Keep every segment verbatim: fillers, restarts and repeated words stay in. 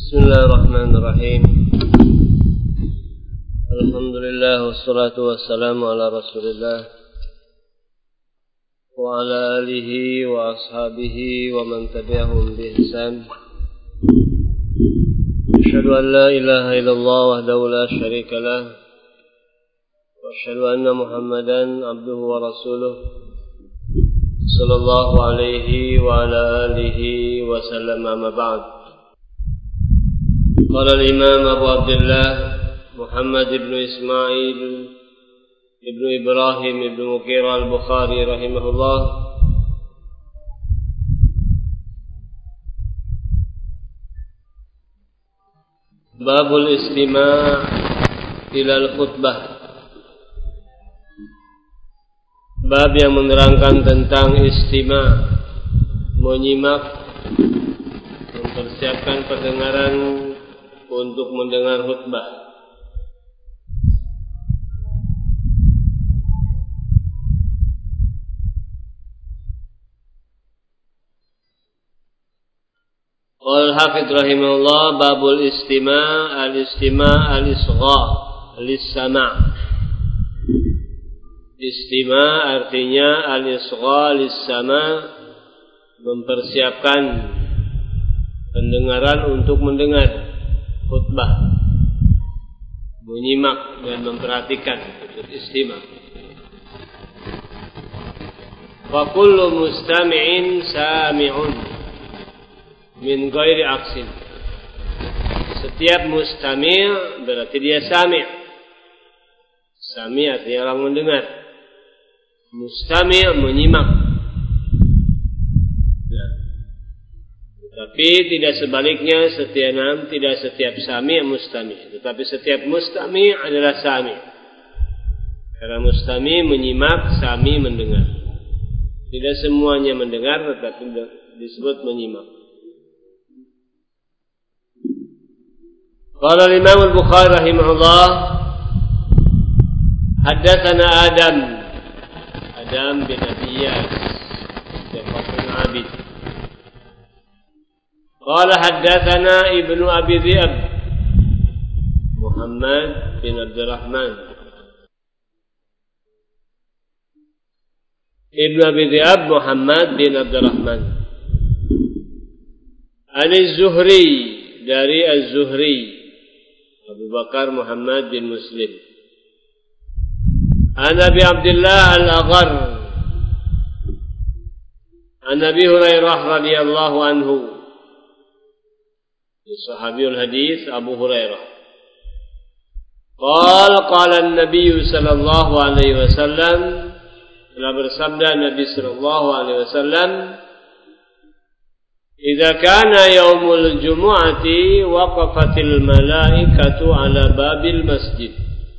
Bismillahirrahmanirrahim. Alhamdulillah wassalatu wassalamu ala Rasulillah wa ala alihi wa ashabihi wa man tabi'ahum bi ihsan. Asyhadu an la ilaha illallah wahdahu la syarika lah wa asyhadu anna Muhammadan abduhu wa rasuluh sallallahu alaihi wa ala alihi wa sallam. Amma ba'd. Qala al-Imam Abu Abdullah Muhammad ibn Ismail ibn Ibrahim ibn Mughirah al-Bukhari rahimahullah, Babul istima' ila al-khutbah. Bab yang menerangkan tentang istima', menyimak, mempersiapkan pendengaran untuk mendengar khutbah. Qala al-Hafidz rahimahullah, babul istima' al-istima' al-isgha' lis-sama'. Istima' artinya al-isgha' lis-sama', mempersiapkan pendengaran untuk mendengar khutbah, menyimak dan memperhatikan, itu istima'. Wa kullu mustami'in sami'un min ghairi aksin. Setiap mustami' berarti dia sami'. Sami' artinya orang mendengar. Mustami' menyimak. Tapi tidak sebaliknya, setiap nam, tidak setiap sami' mustami', tetapi setiap mustami' adalah sami'. Karena mustami' menyimak, sami' mendengar. Tidak semuanya mendengar, tetapi disebut menyimak. Qala al-Imam al-Bukhari rahimahullah, haddatsana Adam Adam bin Abiyas Jafarul Abid. Qala haddatsana Ibnu Abi Dhi'ab Muhammad bin Abdurrahman. Ibnu Abi Dhi'ab Muhammad bin Abdurrahman. Az-Zuhri, dari Az-Zuhri Abu Bakar Muhammad bin Muslim. An Abi Abdullah Al-Aghar, An Abi Hurairah radhiyallahu anhu, sahabiyul hadis Abu Hurairah. Qala qala an-nabiy sallallahu alaihi wasallam, telah bersabda Nabi sallallahu alaihi wasallam, idza kana yaumul jumu'ati waqafatil malaikatu ala babil masjid.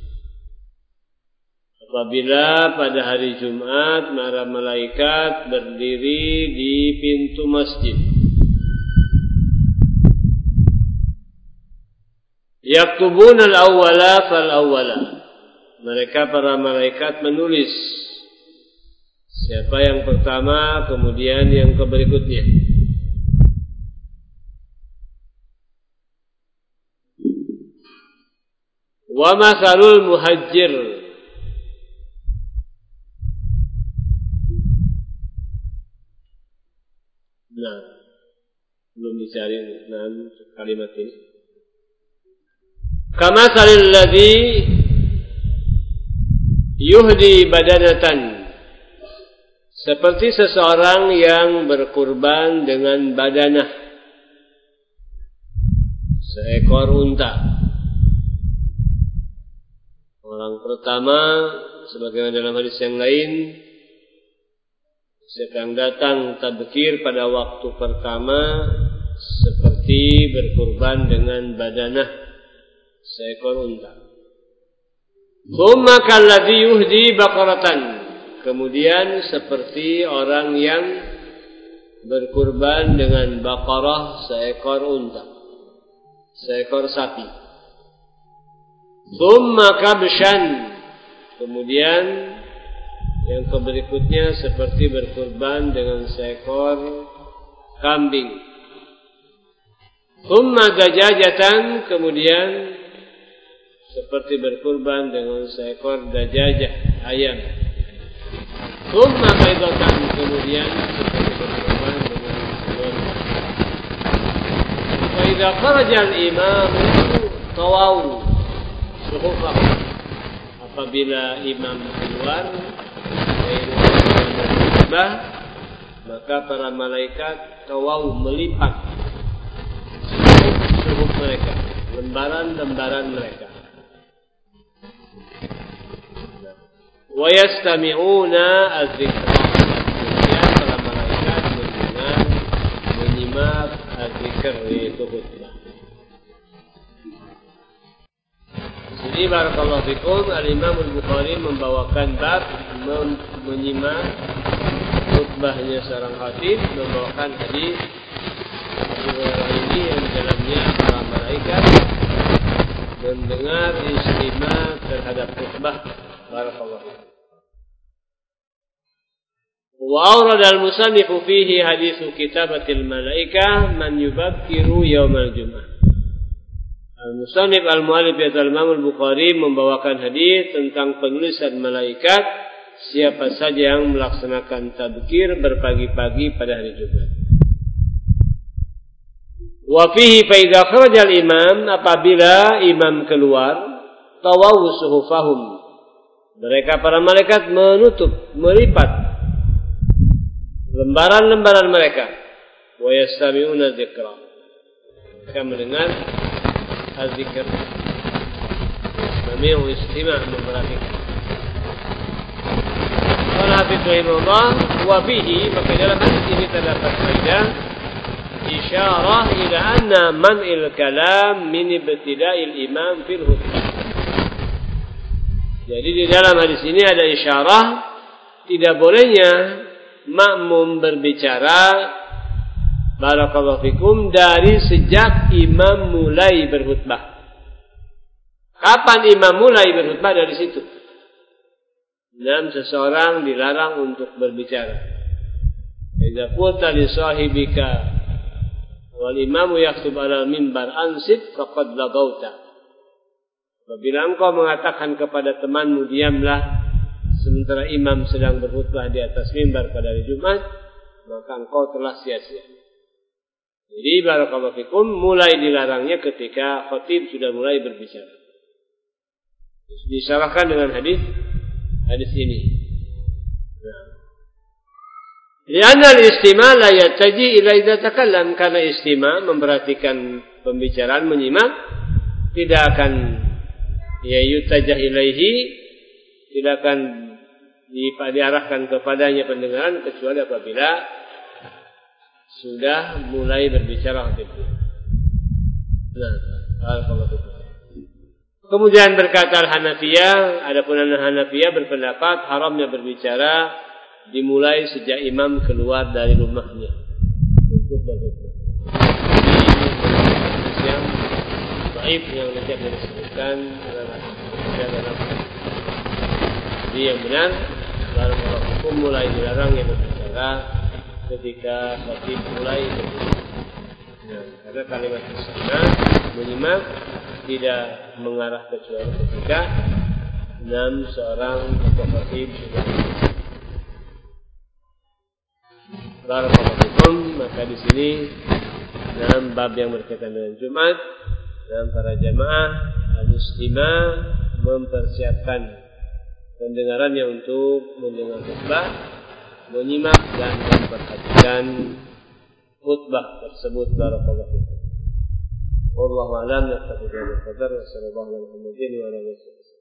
Apabila pada hari Jumat para malaikat berdiri di pintu masjid. Yaktubun al-awwala fal-awwala. Mereka para malaikat menulis siapa yang pertama, kemudian yang berikutnya. Wa masalul muhajjir, nah, belum dicari nah, kalimat ini. Kama salil ladzi yuhdi badanatan, seperti seseorang yang berkurban dengan badanah, seekor unta. Orang pertama, sebagaimana dalam hadis yang lain, siapa yang datang tadkir pada waktu pertama seperti berkurban dengan badanah, seekor unta. Tsumma kalladzi yuhdi baqaratan, kemudian seperti orang yang berkurban dengan baqarah, seekor unta, seekor sapi. Tsumma kabshan, kemudian yang berikutnya seperti berkurban dengan seekor kambing. Thumma dajajatan, kemudian seperti berkurban dengan seekor dajajah ayam. Thumma baydatan, kemudian seperti berkurban dengan telur. Wa idza kharaja al-imam tawaw suhufah, apabila imam keluar dari khutbah, maka para malaikat tawaw melipat suhuf mereka, lembaran-lembaran mereka. Wa yastami'una az-zikra, kemudian para malaikat mendengar, menyimak az-zikr, yaitu khutbah. Jadi barakallahu fikum, Al-Imam Al-Bukhari membawakan bab mem- menyimak khutbahnya seorang khatib, membawakan hadis Abu Hurairah ini yang di dalamnya para malaikat mendengar istima' terhadap khutbah. Barakallahu fikum. Wa awrada al-musannifu fihi hadithu kitabatil malaikah man yubakkiru yaumal jum'ah. Al-Musannif al-Mu'allif al-Imam Al-Bukhari membawakan hadis tentang penulisan malaikat siapa saja yang melaksanakan tabkir berpagi-pagi pada hari Jumat. Wa fihi fa idza kharaja al-imam, apabila imam keluar, tawaw suhufahum, mereka para malaikat menutup, melipat lembaran-lembaran mereka. Wa yastami'una dzikra, mereka mendengar az-zikr, sami'u istima', memperhatikan. Qala Habib rahimahullah, wa bihi, maka dalam hadis ini terdapat faedah isyarah ila anna man'il kalam min ibtida'il imam fil khutbah. Jadi di dalam hadis ini ada isyarah tidak bolehnya makmum berbicara, barakallahu fikum, dari sejak imam mulai berkhutbah. Kapan imam mulai berkhutbah? Dari situ. Dan seseorang dilarang untuk berbicara. Idza qulta li sahibika wal imamu yaktub ala mimbar ansit faqad lagauta. Apabila engkau mengatakan kepada temanmu diamlah sementara imam sedang berkhutbah di atas mimbar pada hari Jumat, maka engkau telah sia-sia. Jadi barakallahu fikum, mulai dilarangnya ketika khatib sudah mulai berbicara. Disyarahkan dengan hadis hadis ini. Nah. Lianna al-istima' la yattaji ila idza takallam, karena istima' memperhatikan pembicaraan, menyimak, tidak akan ya yutajah ilaihi, tidak akan diarahkan kepadanya pendengaran kecuali apabila sudah mulai berbicara khatib. Nah, barakallahu. Kemudian berkata Al-Hanafiyah, adapun Al-Hanafiyah berpendapat haramnya berbicara dimulai sejak imam keluar dari rumahnya untuk berkhutbah. Ini yang baik yang tidak disebutkan dalam dalam. Jadi yang benar, barakallahu fikum, mulai dilarang yang berbicara ketika khatib mulai berbicara. Nah, karena kalimat istima' menyimak tidak mengarah kecuali ketika enam seorang atau khatib sudah berbicara. Barakallahu fikum, maka di sini dalam bab yang berkaitan dengan Jumat, dalam para jamaah al-istima' mempersiapkan pendengarannya untuk mendengar khutbah, menyimak dan memperhatikan khutbah tersebut. Barakallahu fikum. Wallahu a'lam. Naktafi bihadzal qadar wa sallallahu alaihi wa sallam.